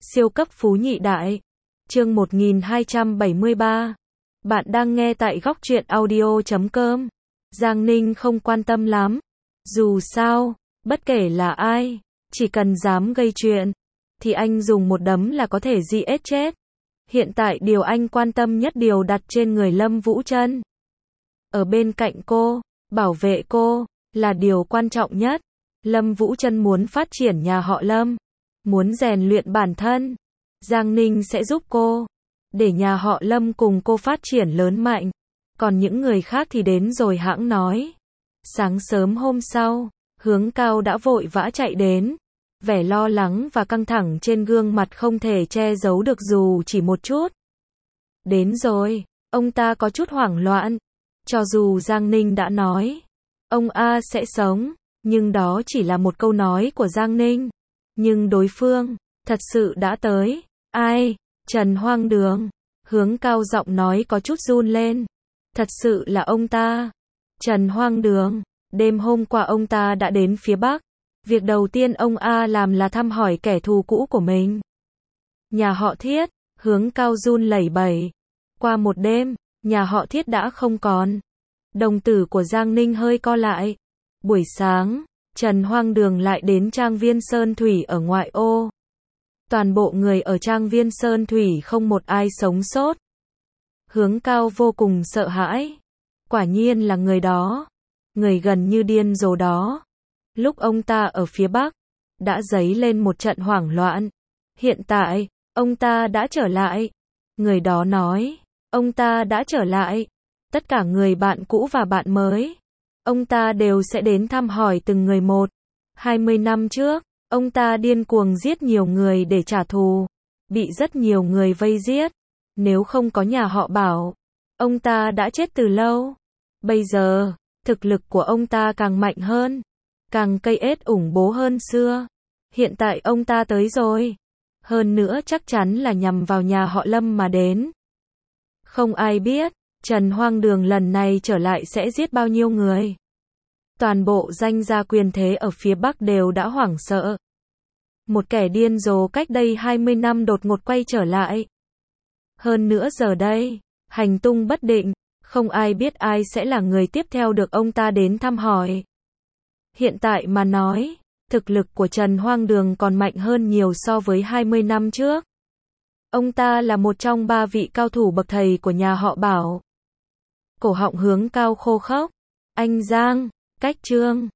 Siêu cấp phú nhị đại. Chương 1273. Bạn đang nghe tại góc truyện audio.com. Giang Ninh không quan tâm lắm. Dù sao, bất kể là ai, chỉ cần dám gây chuyện, thì anh dùng một đấm là có thể giết chết. Hiện tại điều anh quan tâm nhất điều đặt trên người Lâm Vũ Trân. Ở bên cạnh cô, bảo vệ cô, là điều quan trọng nhất. Lâm Vũ Trân muốn phát triển nhà họ Lâm, muốn rèn luyện bản thân. Giang Ninh sẽ giúp cô, để nhà họ Lâm cùng cô phát triển lớn mạnh. Còn những người khác thì đến rồi hãng nói. Sáng sớm hôm sau, Hướng Cao đã vội vã chạy đến. Vẻ lo lắng và căng thẳng trên gương mặt không thể che giấu được dù chỉ một chút. Đến rồi, ông ta có chút hoảng loạn. Cho dù Giang Ninh đã nói, ông A sẽ sống, nhưng đó chỉ là một câu nói của Giang Ninh. Nhưng đối phương, thật sự đã tới. Ai? Trần Hoang Đường. Hướng Cao giọng nói có chút run lên. Thật sự là ông ta. Trần Hoang Đường. Đêm hôm qua ông ta đã đến phía Bắc. Việc đầu tiên ông A làm là thăm hỏi kẻ thù cũ của mình. Nhà họ Thiết. Hướng Cao run lẩy bẩy. Qua một đêm, nhà họ Thiết đã không còn. Đồng tử của Giang Ninh hơi co lại. Buổi sáng, Trần Hoang Đường lại đến trang viên Sơn Thủy ở ngoại ô. Toàn bộ người ở trang viên Sơn Thủy không một ai sống sót. Hướng Cao vô cùng sợ hãi. Quả nhiên là người đó. Người gần như điên rồ đó. Lúc ông ta ở phía Bắc, đã dấy lên một trận hoảng loạn. Hiện tại, ông ta đã trở lại. Người đó nói, ông ta đã trở lại. Tất cả người bạn cũ và bạn mới, ông ta đều sẽ đến thăm hỏi từng người một. 20 năm trước, ông ta điên cuồng giết nhiều người để trả thù. Bị rất nhiều người vây giết. Nếu không có nhà họ Bảo, ông ta đã chết từ lâu. Bây giờ, thực lực của ông ta càng mạnh hơn. Càng cây ết ủng bố hơn xưa. Hiện tại ông ta tới rồi. Hơn nữa chắc chắn là nhằm vào nhà họ Lâm mà đến. Không ai biết, Trần Hoang Đường lần này trở lại sẽ giết bao nhiêu người. Toàn bộ danh gia quyền thế ở phía Bắc đều đã hoảng sợ. Một kẻ điên rồ cách đây 20 năm đột ngột quay trở lại. Hơn nữa giờ đây, hành tung bất định, không ai biết ai sẽ là người tiếp theo được ông ta đến thăm hỏi. Hiện tại mà nói, thực lực của Trần Hoang Đường còn mạnh hơn nhiều so với 20 năm trước. Ông ta là một trong 3 vị cao thủ bậc thầy của nhà họ Bảo. Cổ họng Hướng Cao khô khốc. Anh Giang, cách Trương,